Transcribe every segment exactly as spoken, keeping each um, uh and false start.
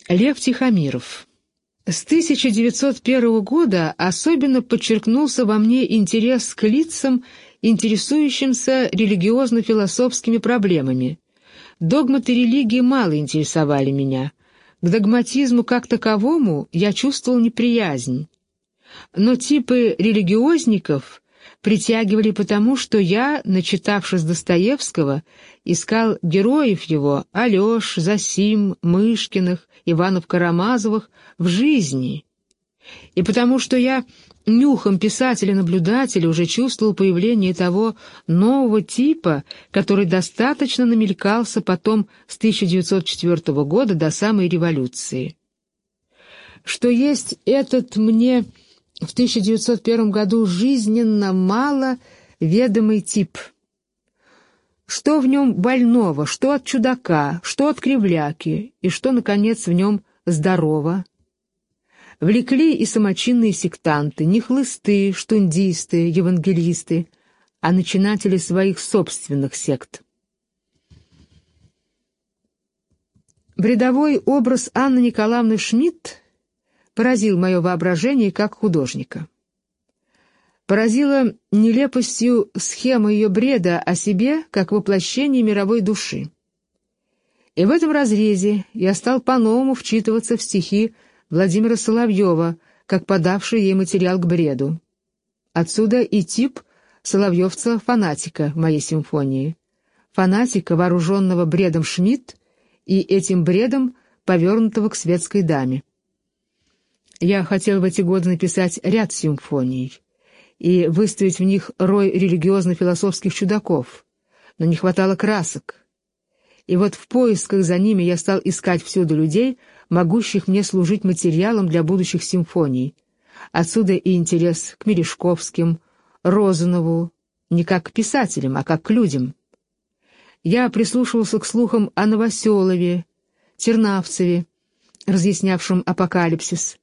Лев Тихомиров. С тысяча девятьсот первого года особенно подчеркнулся во мне интерес к лицам, интересующимся религиозно-философскими проблемами. Догматы религии мало интересовали меня. К догматизму как таковому я чувствовал неприязнь. Но типы религиозников притягивали потому, что я, начитавшись Достоевского, искал героев его, Алеш, Зосим, Мышкиных, Иванов-Карамазовых, в жизни. И потому что я нюхом писателя-наблюдателя уже чувствовал появление того нового типа, который достаточно намелькался потом с тысяча девятьсот четвёртого года до самой революции. Что есть этот мне в тысяча девятьсот первом году жизненно мало ведомый тип. Что в нем больного, что от чудака, что от кривляки, и что, наконец, в нем здорово. Влекли и самочинные сектанты, не хлысты, штундисты, евангелисты, а начинатели своих собственных сект. Бредовой образ Анны Николаевны Шмидт поразил мое воображение как художника. Поразила нелепостью схема ее бреда о себе как воплощение мировой души. И в этом разрезе я стал по-новому вчитываться в стихи Владимира Соловьева, как подавший ей материал к бреду. Отсюда и тип соловьевца-фанатика в моей симфонии. Фанатика, вооруженного бредом Шмидт и этим бредом, повернутого к светской даме. Я хотел в эти годы написать ряд симфоний и выставить в них рой религиозно-философских чудаков, но не хватало красок. И вот в поисках за ними я стал искать всюду людей, могущих мне служить материалом для будущих симфоний. Отсюда и интерес к Мережковским, Розанову, не как к писателям, а как к людям. Я прислушивался к слухам о Новоселове, Тернавцеве, разъяснявшем апокалипсис.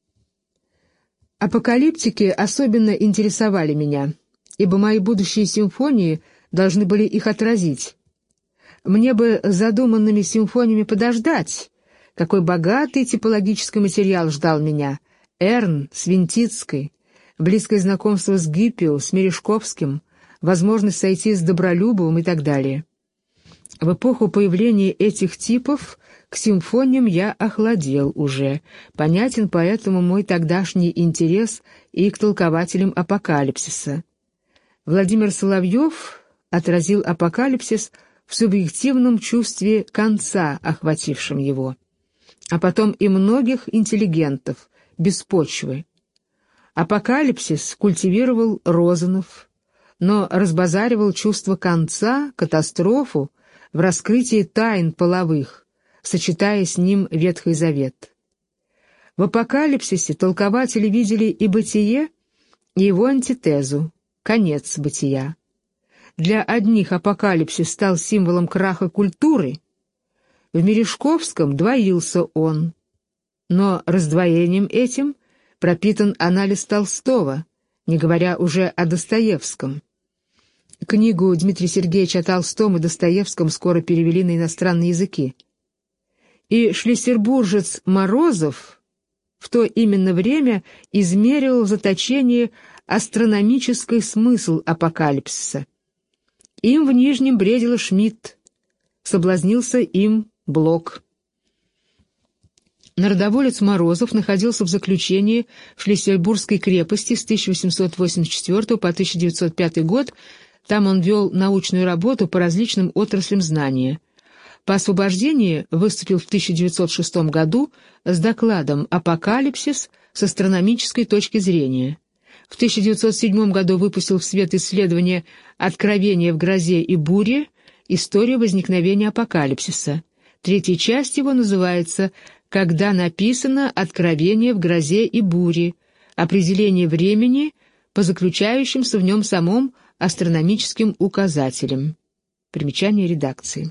Апокалиптики особенно интересовали меня, ибо мои будущие симфонии должны были их отразить. Мне бы с задуманными симфониями подождать. Какой богатый типологический материал ждал меня. Эрн, Свинтицкой, близкое знакомство с Гиппио, с Мережковским, возможность сойти с Добролюбовым и так далее. В эпоху появления этих типов к симфониям я охладел уже. Понятен поэтому мой тогдашний интерес и к толкователям апокалипсиса. Владимир Соловьев отразил апокалипсис в субъективном чувстве конца, охватившем его, а потом и многих интеллигентов, без почвы. Апокалипсис культивировал Розанов, но разбазаривал чувство конца, катастрофу, в раскрытии тайн половых, сочетая с ним Ветхий Завет. В апокалипсисе толкователи видели и бытие, и его антитезу, конец бытия. Для одних апокалипсис стал символом краха культуры, в Мережковском двоился он, но раздвоением этим пропитан анализ Толстого, не говоря уже о Достоевском. Книгу Дмитрия Сергеевича о Толстом и Достоевском скоро перевели на иностранные языки. И шлиссербуржец Морозов в то именно время измерил в заточении астрономический смысл апокалипсиса. Им в Нижнем бредила Шмидт, соблазнился им Блок. Народоволец Морозов находился в заключении в Шлиссельбургской крепости с тысяча восемьсот восемьдесят четвёртого по тысяча девятьсот пятый год. Там он вел научную работу по различным отраслям знания. По освобождении выступил в тысяча девятьсот шестом году с докладом «Апокалипсис с астрономической точки зрения». В тысяча девятьсот седьмом году выпустил в свет исследование «Откровение в грозе и буре. История возникновения апокалипсиса». Третья часть его называется «Когда написано «Откровение в грозе и буре», определение времени по заключающимся в нем самом астрономическим указателям». Примечание редакции.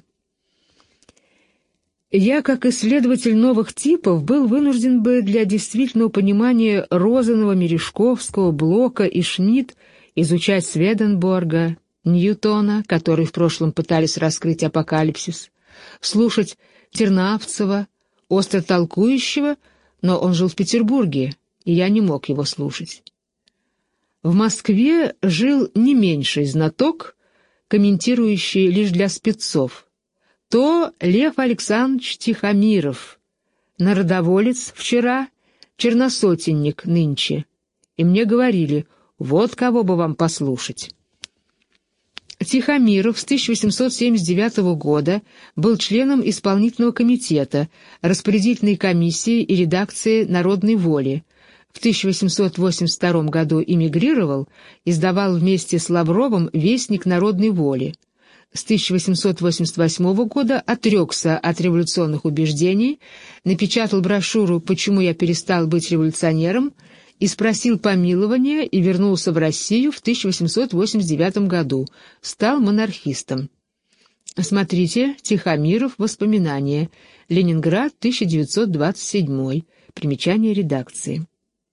Я, как исследователь новых типов, был вынужден бы для действительного понимания Розанова, Мережковского, Блока и Шмидт изучать Сведенборга, Ньютона, которые в прошлом пытались раскрыть апокалипсис, слушать Тернавцева, остро толкующего, но он жил в Петербурге, и я не мог его слушать. В Москве жил не меньший знаток, комментирующий лишь для спецов. То Лев Александрович Тихомиров, народоволец вчера, черносотенник нынче. И мне говорили, вот кого бы вам послушать. Тихомиров с тысяча восемьсот семьдесят девятого года был членом исполнительного комитета, распорядительной комиссии и редакции «Народной воли». В тысяча восемьсот восемьдесят втором году эмигрировал, издавал вместе с Лавровым «Вестник народной воли». С тысяча восемьсот восемьдесят восьмого года отрекся от революционных убеждений, напечатал брошюру «Почему я перестал быть революционером» и спросил помилования и вернулся в Россию в тысяча восемьсот восемьдесят девятом году, стал монархистом. Смотрите «Тихомиров. Воспоминания. Ленинград, тысяча девятьсот двадцать седьмой. Примечание редакции».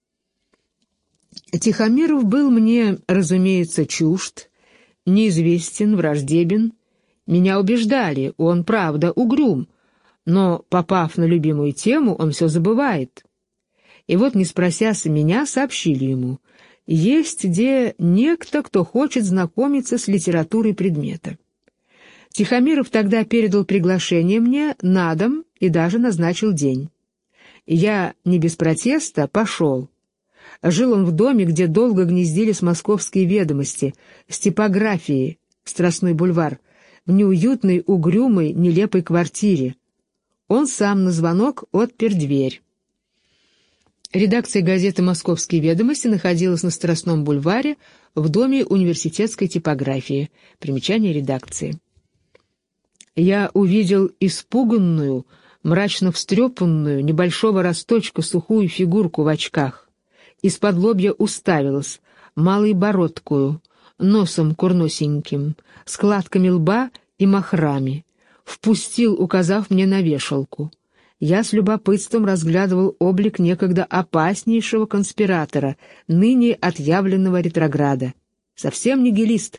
Тихомиров был мне, разумеется, чужд, неизвестен, враждебен. Меня убеждали, он, правда, угрюм, но, попав на любимую тему, он все забывает. И вот, не спросясь меня, сообщили ему, есть где некто, кто хочет знакомиться с литературой предмета. Тихомиров тогда передал приглашение мне на дом и даже назначил день. Я, не без протеста, пошел. Жил он в доме, где долго гнездились московские ведомости, с типографией, Страстной бульвар, в неуютной, угрюмой, нелепой квартире. Он сам на звонок отпер дверь. Редакция газеты «Московские ведомости» находилась на Страстном бульваре в доме университетской типографии. Примечание редакции. Я увидел испуганную, мрачно встрепанную, небольшого росточка сухую фигурку в очках. Из-под лобья уставилась, малой бородкую, носом курносеньким, складками лба и мохрами. Впустил, указав мне на вешалку. Я с любопытством разглядывал облик некогда опаснейшего конспиратора, ныне отъявленного ретрограда. Совсем нигилист.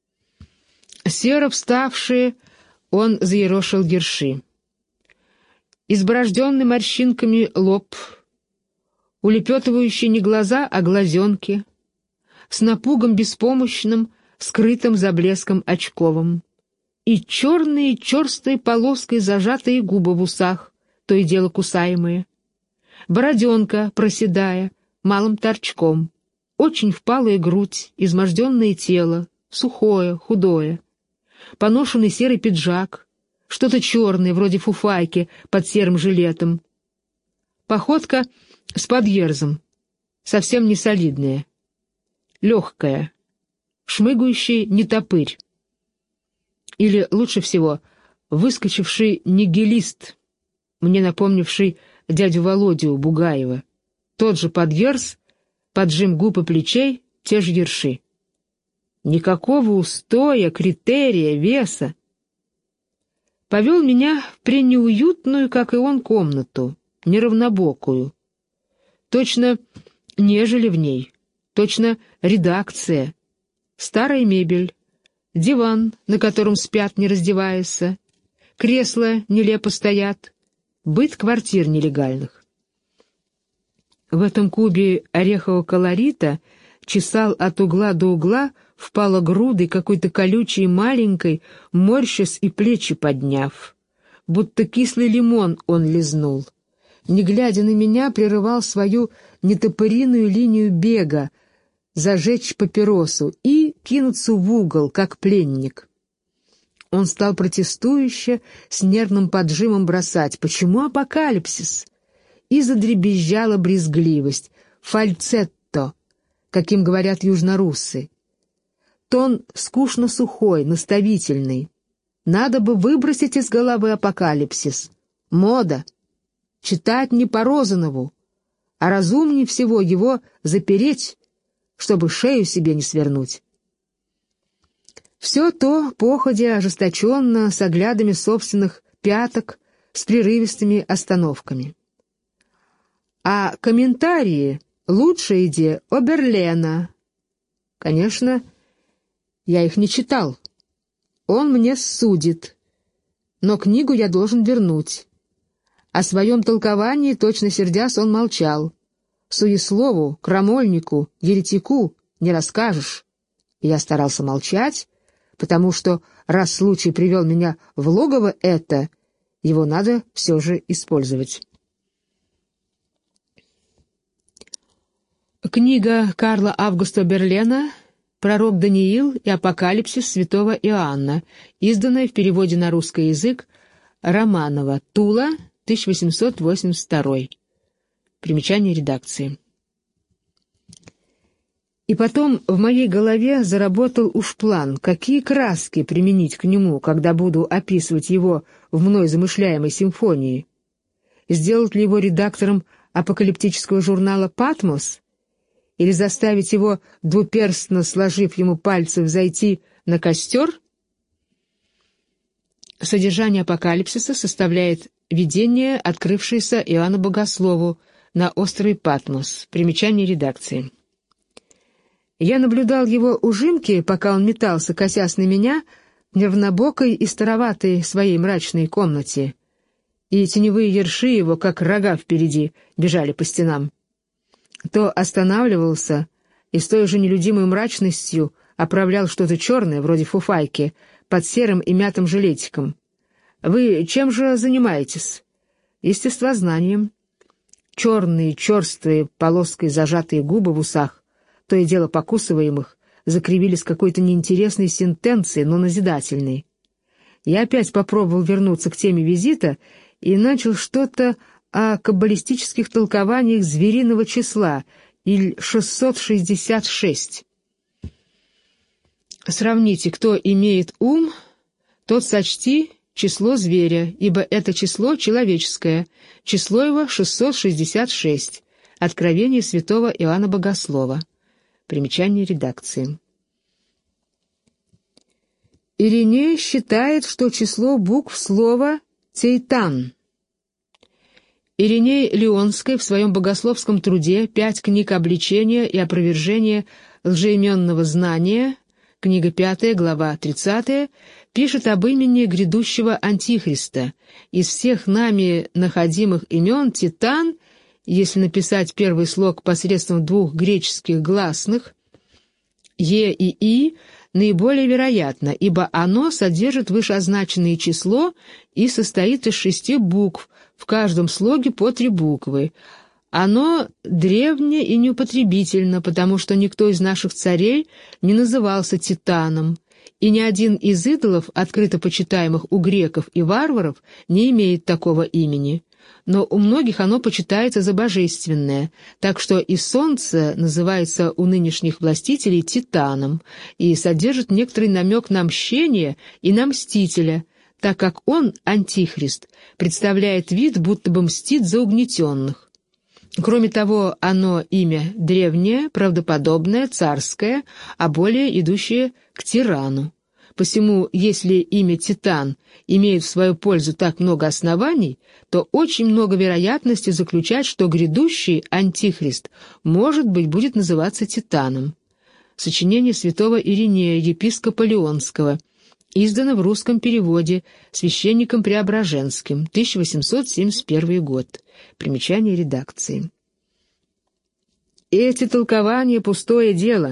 Серо вставшие, он заерошил герши. Изборожденный морщинками лоб, улепетывающие не глаза, а глазенки, с напугом беспомощным, скрытым за блеском очковым, и черные черстой полоской зажатые губы в усах, то и дело кусаемые, бороденка, проседая, малым торчком, очень впалая грудь, изможденное тело, сухое, худое, поношенный серый пиджак, что-то черное, вроде фуфайки, под серым жилетом, походка с подъерзом, совсем не солидная, легкая, шмыгающий нетопырь. Или, лучше всего, выскочивший нигилист, мне напомнивший дядю Володю Бугаева. Тот же подъерз, поджим губ и плечей, те же ерши. Никакого устоя, критерия, веса. Повел меня в пренеуютную, как и он, комнату, неравнобокую. Точно нежели в ней, точно редакция, старая мебель, диван, на котором спят, не раздеваясь, кресла нелепо стоят, быт квартир нелегальных. В этом кубе орехового колорита чесал от угла до угла впало грудой какой-то колючей маленькой, морщась и плечи подняв. Будто кислый лимон он лизнул. Не глядя на меня, прерывал свою нетопыриную линию бега, зажечь папиросу и кинуться в угол, как пленник. Он стал протестующе, с нервным поджимом бросать «Почему апокалипсис?» И задребезжала брезгливость, фальцетто, каким говорят южноруссы. Тон скучно сухой, наставительный. Надо бы выбросить из головы апокалипсис. Мода. Читать не по Розанову, а разумнее всего его запереть, чтобы шею себе не свернуть. Все то походя ожесточенно, с оглядами собственных пяток, с прерывистыми остановками. А комментарии лучшая идея Оберлена. Конечно, я их не читал. Он мне судит, но книгу я должен вернуть. О своем толковании, точно сердясь, он молчал. Суеслову, крамольнику, еретику не расскажешь. И я старался молчать, потому что, раз случай привел меня в логово это, его надо все же использовать. Книга Карла Августа Берлена «Пророк Даниил и Апокалипсис святого Иоанна», изданная в переводе на русский язык Романова, Тула, тысяча восемьсот восемьдесят второй. Примечание редакции. И потом в моей голове заработал уж план, какие краски применить к нему, когда буду описывать его в мной замышляемой симфонии. Сделать ли его редактором апокалиптического журнала «Патмос» или заставить его, двуперстно сложив ему пальцы, взойти на костер? Содержание апокалипсиса составляет видение, открывшееся Иоанну Богослову на острове Патмос. Примечание редакции. Я наблюдал его ужимки, пока он метался, косясь на меня, в нервнобокой и староватой своей мрачной комнате, и теневые ерши его, как рога впереди, бежали по стенам. То останавливался и с той же нелюдимой мрачностью оправлял что-то черное, вроде фуфайки, под серым и мятым жилетиком. «Вы чем же занимаетесь?» «Естествознанием». Черные, черствые, полоской зажатые губы в усах, то и дело покусываемых, закривились какой-то неинтересной сентенцией, но назидательной. Я опять попробовал вернуться к теме визита и начал что-то о каббалистических толкованиях звериного числа, или шестьсот шестьдесят шесть. Сравните, кто имеет ум, тот сочти число зверя, ибо это число человеческое, число его шестьсот шестьдесят шесть. Откровение святого Иоанна Богослова. Примечание редакции. Ириней считает, что число букв слова «тейтан». Ириней Лионской в своем богословском труде «Пять книг обличения и опровержения лжеименного знания», книга пятая, глава тридцатая, пишет об имени грядущего Антихриста. Из всех нами находимых имен Титан, если написать первый слог посредством двух греческих гласных «е» и «и», наиболее вероятно, ибо оно содержит вышеозначенное число и состоит из шести букв, в каждом слоге по три буквы. Оно древнее и неупотребительно, потому что никто из наших царей не назывался Титаном, и ни один из идолов, открыто почитаемых у греков и варваров, не имеет такого имени. Но у многих оно почитается за божественное, так что и солнце называется у нынешних властителей Титаном и содержит некоторый намек на мщение и на мстителя, так как он, Антихрист, представляет вид, будто бы мстит за угнетенных. Кроме того, оно имя древнее, правдоподобное, царское, а более идущее к тирану. Посему, если имя Титан имеет в свою пользу так много оснований, то очень много вероятности заключать, что грядущий Антихрист, может быть, будет называться Титаном. Сочинение святого Иринея, епископа Лионского, издано в русском переводе священником Преображенским, тысяча восемьсот семьдесят первый год. Примечание редакции. Эти толкования — пустое дело.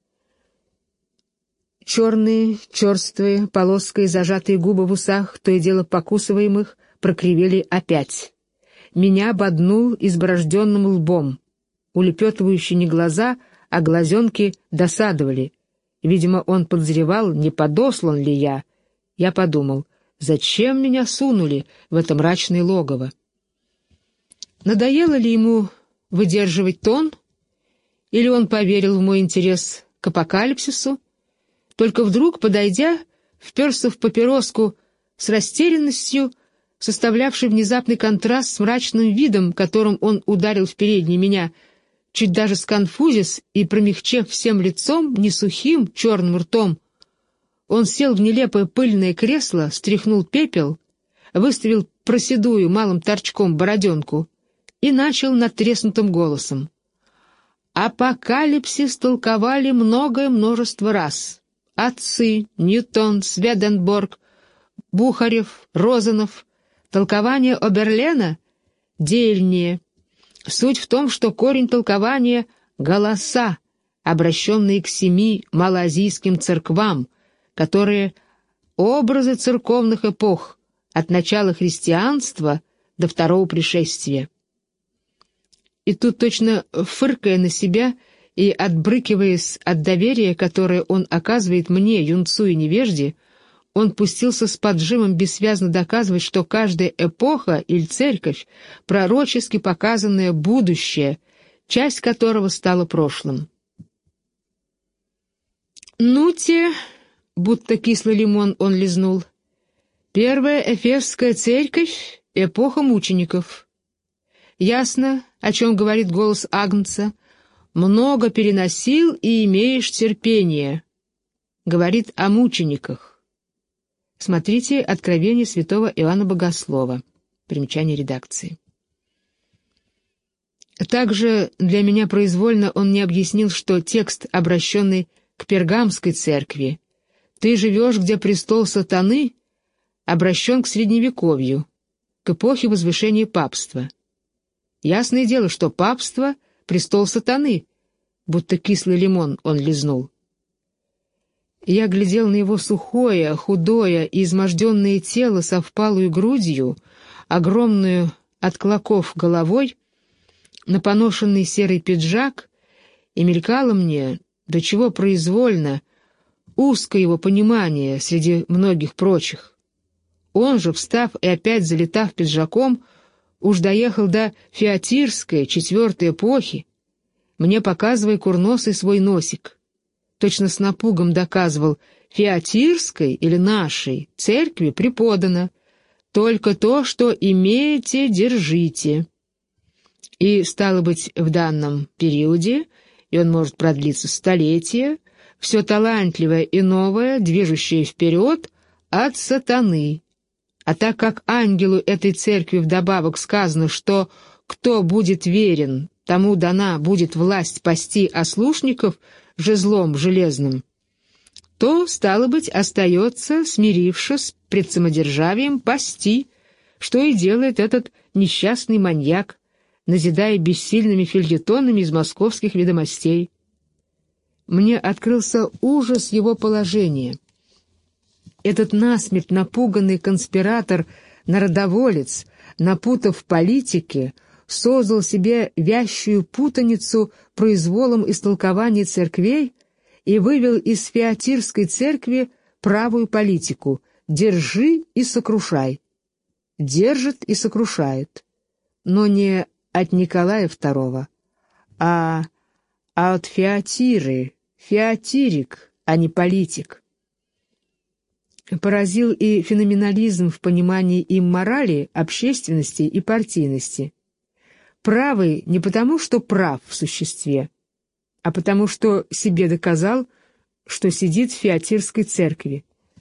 Черные, черствые, полоской зажатые губы в усах, то и дело покусываемых, прокривели опять. Меня боднул изборожденным лбом. Улепетывающие не глаза, а глазенки досадовали. Видимо, он подозревал, не подослан ли я. Я подумал, зачем меня сунули в это мрачное логово? Надоело ли ему выдерживать тон? Или он поверил в мой интерес к апокалипсису? Только вдруг, подойдя, вперся в папироску с растерянностью, составлявшей внезапный контраст с мрачным видом, которым он ударил в передний меня, чуть даже сконфузясь и промягчев всем лицом, не сухим, черным ртом. Он сел в нелепое пыльное кресло, стряхнул пепел, выставил проседую малым торчком бороденку и начал надтреснутым голосом. Апокалипсис толковали многое множество раз. Отцы, Ньютон, Сведенборг, Бухарев, Розанов. Толкование Оберлена дельнее. Суть в том, что корень толкования — голоса, обращенные к семи малоазийским церквам, которые образы церковных эпох от начала христианства до второго пришествия. И тут, точно фыркая на себя и отбрыкиваясь от доверия, которое он оказывает мне, юнцу и невежде, он пустился с поджимом бессвязно доказывать, что каждая эпоха или церковь — пророчески показанное будущее, часть которого стала прошлым. «Ну-те», будто кислый лимон он лизнул, «первая Эфесская церковь — эпоха мучеников. Ясно, о чем говорит голос Агнца. Много переносил и имеешь терпение. Говорит о мучениках». Смотрите «Откровение святого Иоанна Богослова». Примечание редакции. Также для меня произвольно он не объяснил, что текст, обращенный к Пергамской церкви «Ты живешь, где престол сатаны», обращен к Средневековью, к эпохе возвышения папства. Ясное дело, что папство — престол сатаны, будто кислый лимон он лизнул. Я глядел на его сухое, худое и изможденное тело со впалой грудью, огромную от клоков головой, на поношенный серый пиджак, и мелькало мне, до чего произвольно, узкое его понимание среди многих прочих. Он же, встав и опять залетав пиджаком, уж доехал до Фиатирской, четвертой эпохи, мне показывая курносый свой носик. Точно с напугом доказывал: Фиатирской или нашей церкви преподано только то, что имеете, держите. И, стало быть, в данном периоде, и он может продлиться столетия, все талантливое и новое, движущее вперед, от сатаны. А так как ангелу этой церкви вдобавок сказано, что кто будет верен, тому дана будет власть пасти ослушников жезлом железным, то, стало быть, остается, смирившись пред самодержавием, пасти, что и делает этот несчастный маньяк, назидая бессильными фельетонами из московских ведомостей. Мне открылся ужас его положения. Этот насмерть напуганный конспиратор-народоволец, напутав в политике, создал себе вящую путаницу произволом истолкований церквей и вывел из Фиатирской церкви правую политику «держи и сокрушай». Держит и сокрушает, но не от Николая второго, а, а от Фиатиры, фиатирик, а не политик. Поразил и феноменализм в понимании им морали, общественности и партийности. Правый не потому, что прав в существе, а потому, что себе доказал, что сидит в Фиатирской церкви.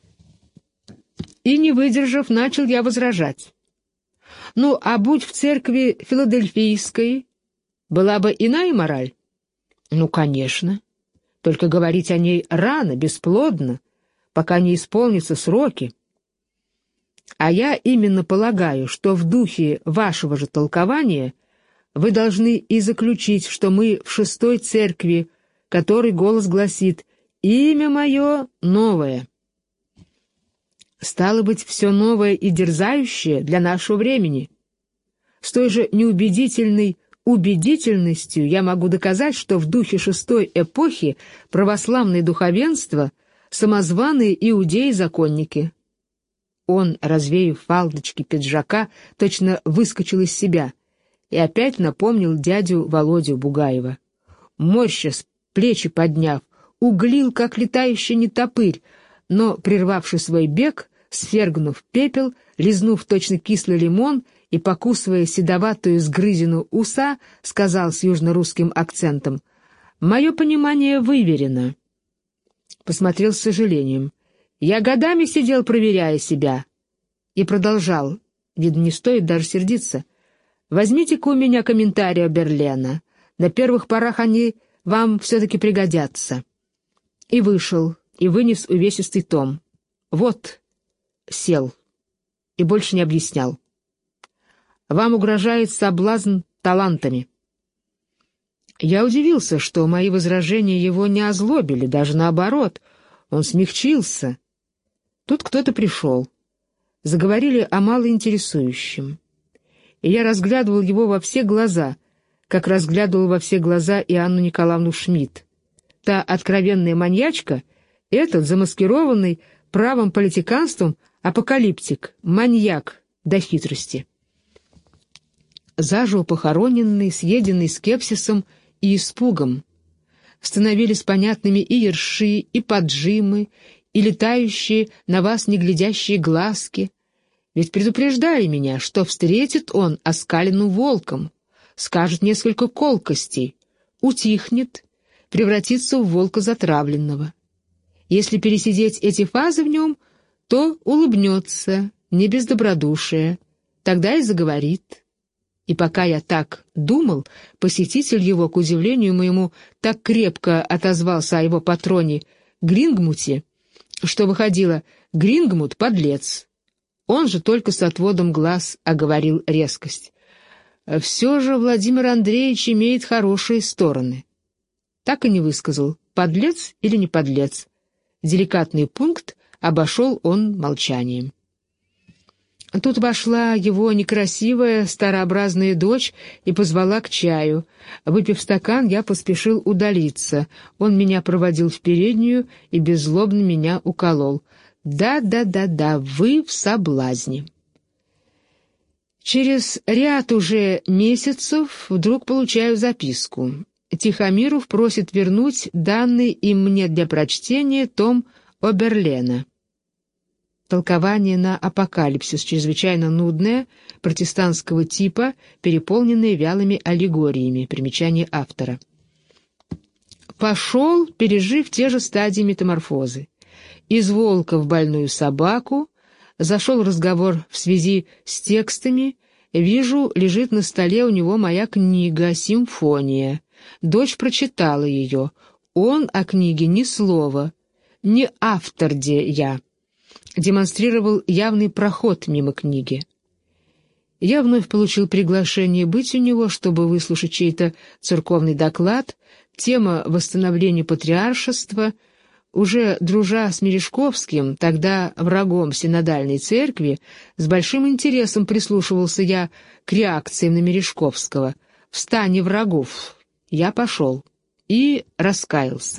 И, не выдержав, начал я возражать. Ну, а будь в церкви Филадельфийской, была бы иная мораль? Ну, конечно. Только говорить о ней рано, бесплодно, пока не исполнятся сроки. А я именно полагаю, что в духе вашего же толкования вы должны и заключить, что мы в шестой церкви, которой голос гласит «Имя мое новое». Стало быть, все новое и дерзающее для нашего времени. С той же неубедительной убедительностью я могу доказать, что в духе шестой эпохи православное духовенство — самозваные иудеи-законники. Он, развеяв фалдочки пиджака, точно выскочил из себя и опять напомнил дядю Володю Бугаева. Морщась, плечи подняв, углил, как летающий нетопырь, но, прервавший свой бег, свергнув пепел, лизнув точно кислый лимон и, покусывая седоватую сгрызину уса, сказал с южно-русским акцентом: «Мое понимание выверено». Посмотрел с сожалением. «Я годами сидел, проверяя себя». И продолжал. Видно, не стоит даже сердиться. «Возьмите-ка у меня комментарии Берлена. На первых порах они вам все-таки пригодятся». И вышел, и вынес увесистый том. Вот, сел. И больше не объяснял. Вам угрожает соблазн талантами». Я удивился, что мои возражения его не озлобили, даже наоборот, он смягчился. Тут кто-то пришел. Заговорили о малоинтересующем. И я разглядывал его во все глаза, как разглядывал во все глаза и Анну Николаевну Шмидт. Та откровенная маньячка, этот замаскированный правым политиканством апокалиптик, маньяк до хитрости. Заживо похороненный, съеденный скепсисом и испугом, становились понятными и ерши, и поджимы, и летающие на вас неглядящие глазки. Ведь предупреждали меня, что встретит он оскаленным волком, скажет несколько колкостей, утихнет, превратится в волка затравленного. Если пересидеть эти фазы в нем, то улыбнется, не без добродушия, тогда и заговорит. И пока я так думал, посетитель его, к удивлению моему, так крепко отозвался о его патроне Грингмуте, что выходило: Грингмут — подлец. Он же только с отводом глаз оговорил резкость. Все же Владимир Андреевич имеет хорошие стороны. Так и не высказал, подлец или не подлец. Деликатный пункт обошел он молчанием. Тут вошла его некрасивая старообразная дочь и позвала к чаю. Выпив стакан, я поспешил удалиться. Он меня проводил в переднюю и беззлобно меня уколол. «Да-да-да-да, вы в соблазне». Через ряд уже месяцев вдруг получаю записку. Тихомиров просит вернуть данный им мне для прочтения том Оберлена. Толкование на апокалипсис, чрезвычайно нудное, протестантского типа, переполненное вялыми аллегориями. Примечание автора. Пошел, пережив те же стадии метаморфозы. Из волка в больную собаку, зашел разговор в связи с текстами, вижу, лежит на столе у него моя книга «Симфония». Дочь прочитала ее. Он о книге ни слова. Не автор де я. Демонстрировал явный проход мимо книги. Я вновь получил приглашение быть у него, чтобы выслушать чей-то церковный доклад, тема восстановления патриаршества. Уже дружа с Мережковским, тогда врагом синодальной церкви, с большим интересом прислушивался я к реакциям на Мережковского. В стане врагов я пошел и раскаялся.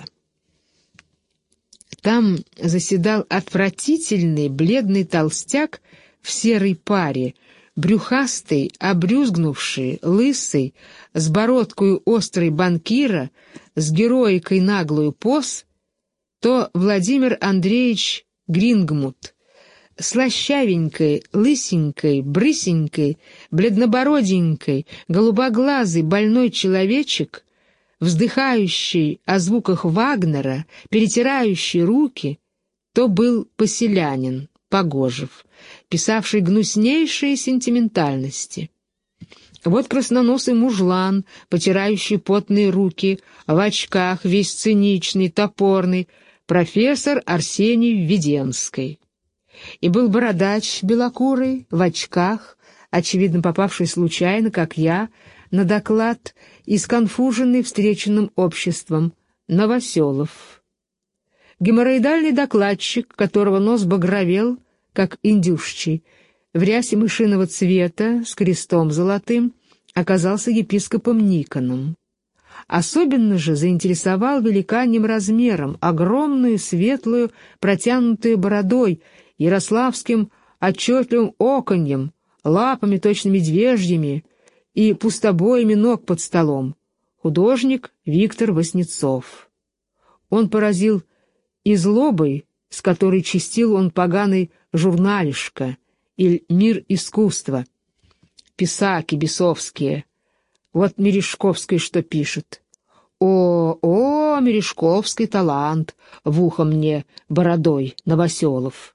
Там заседал отвратительный бледный толстяк в серой паре, брюхастый, обрюзгнувший, лысый, с бородкою острой банкира, с героикой наглую поз, то Владимир Андреевич Грингмут, слащавенькой, лысенькой, брысенькой, бледнобороденькой, голубоглазый больной человечек, вздыхающий о звуках Вагнера, перетирающий руки, то был поселянин, Погожев, писавший гнуснейшие сентиментальности. Вот красноносый мужлан, потирающий потные руки, в очках, весь циничный, топорный, профессор Арсений Введенский. И был бородач белокурый, в очках, очевидно попавший случайно, как я, на доклад и сконфуженный встреченным обществом, Новоселов. Геморроидальный докладчик, которого нос багровел, как индюшчий, в рясе мышиного цвета, с крестом золотым, оказался епископом Никоном. Особенно же заинтересовал великаньим размером, огромную, светлую, протянутую бородой, ярославским отчетливым оконьем, лапами точно медвежьими и пустобоями ног под столом. Художник Виктор Васнецов. Он поразил и злобой, с которой чистил он поганый журналишко, или «Мир искусства». Писаки бесовские. Вот Мережковский что пишет. «О, о, Мережковский талант!» в ухо мне бородой Новоселов.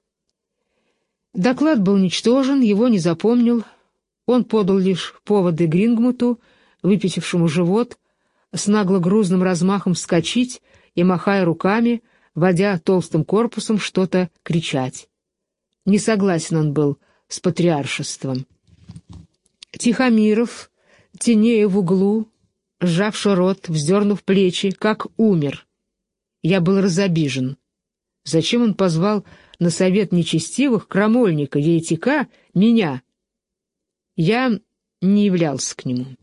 Доклад был ничтожен, его не запомнил. Он подал лишь поводы Грингмуту, выпятившему живот, с нагло-грузным размахом вскочить и, махая руками, водя толстым корпусом, что-то кричать. Не согласен он был с патриаршеством. Тихомиров, тенея в углу, сжавши рот, вздернув плечи, как умер. Я был разобижен. Зачем он позвал на совет нечестивых крамольника, еретика, меня? Я не являлся к нему.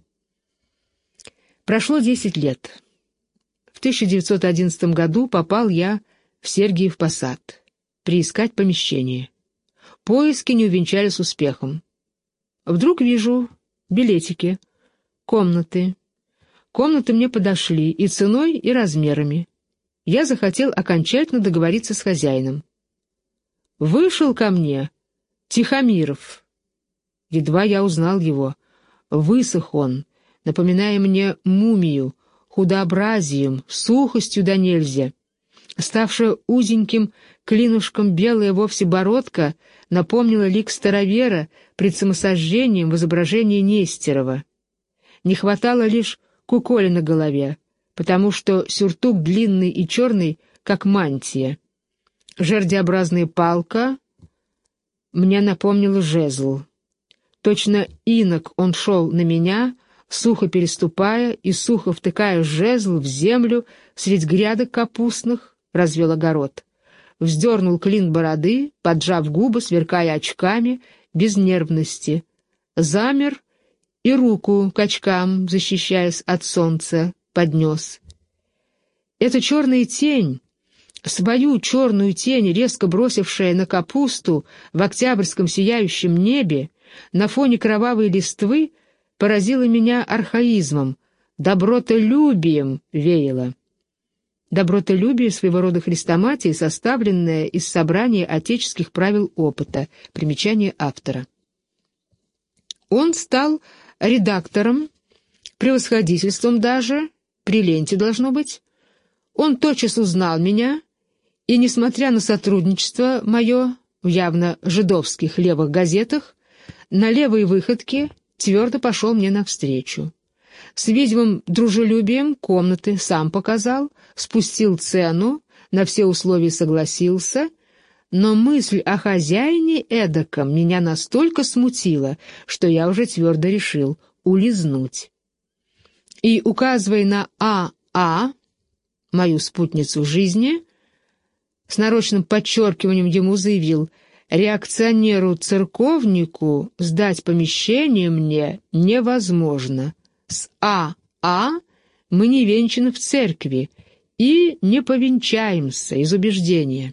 Прошло десять лет. В тысяча девятьсот одиннадцатом году попал я в Сергиев Посад, приискать помещение. Поиски не увенчались успехом. Вдруг вижу билетики, комнаты. Комнаты мне подошли и ценой, и размерами. Я захотел окончательно договориться с хозяином. Вышел ко мне Тихомиров. Едва я узнал его. Высох он, напоминая мне мумию, худообразием, сухостью да нельзя. Ставшая узеньким клинушком белая вовсе бородка напомнила лик старовера пред самосожжением в изображении Нестерова. Не хватало лишь куколи на голове, потому что сюртук длинный и черный, как мантия. Жердеобразная палка мне напомнила жезл. Точно инок он шел на меня, сухо переступая и сухо втыкая жезл в землю средь грядок капустных, развел огород. Вздернул клин бороды, поджав губы, сверкая очками, без нервности. Замер и руку к очкам, защищаясь от солнца, поднес. Эта черная тень, свою черную тень, резко бросившая на капусту в октябрьском сияющем небе, на фоне кровавой листвы, поразила меня архаизмом, добротолюбием веяло. Добротолюбие — своего рода хрестоматия, составленная из собрания отеческих правил опыта. Примечание автора. Он стал редактором, превосходительством даже, при ленте должно быть. Он тотчас узнал меня, и, несмотря на сотрудничество мое в явно жидовских левых газетах, на левые выходки твердо пошел мне навстречу. С видимым дружелюбием комнаты сам показал, спустил цену, на все условия согласился, но мысль о хозяине эдаком меня настолько смутила, что я уже твердо решил улизнуть. И, указывая на А А, мою спутницу жизни, с нарочным подчеркиванием ему заявил: реакционеру-церковнику сдать помещение мне невозможно. С А А мы не венчаны в церкви и не повенчаемся из убеждения.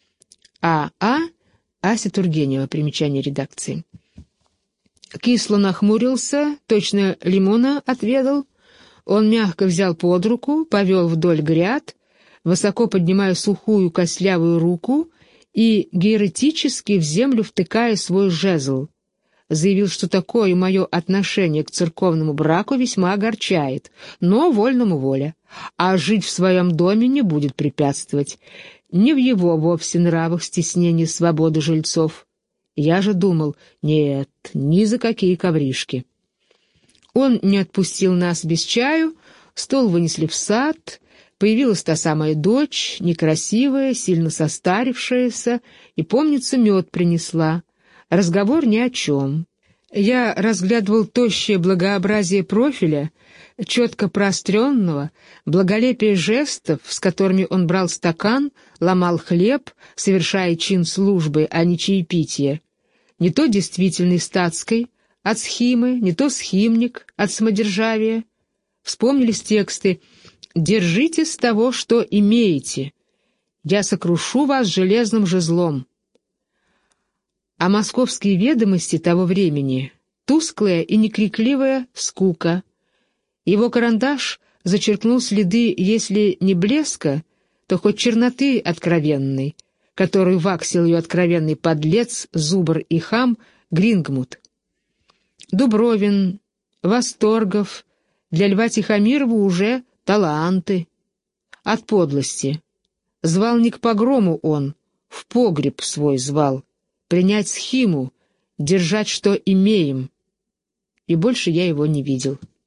А А Ася Тургенева, примечание редакции. Кисло нахмурился, точно лимона отведал. Он мягко взял под руку, повел вдоль гряд, высоко поднимая сухую костлявую руку и геретически в землю втыкая свой жезл. Заявил, что такое мое отношение к церковному браку весьма огорчает, но вольному воля, а жить в своем доме не будет препятствовать. Не в его вовсе нравах стеснение свободы жильцов. Я же думал, нет, ни за какие ковришки. Он не отпустил нас без чаю, стол вынесли в сад, появилась та самая дочь, некрасивая, сильно состарившаяся, и, помнится, мед принесла. Разговор ни о чем. Я разглядывал тощее благообразие профиля, четко проостренного, благолепие жестов, с которыми он брал стакан, ломал хлеб, совершая чин службы, а не чаепития. Не то действительный статской, от схимы, не то схимник, от самодержавия. Вспомнились тексты: «Держите с того, что имеете. Я сокрушу вас железным жезлом». А московские ведомости того времени — тусклая и некрикливая скука. Его карандаш зачеркнул следы, если не блеска, то хоть черноты откровенной, которую ваксил ее откровенный подлец, зубр и хам Грингмут. Дубровин, Восторгов, для Льва Тихомирова уже таланты. От подлости. Звал не к погрому он, в погреб свой звал. Принять схиму, держать, что имеем. И больше я его не видел.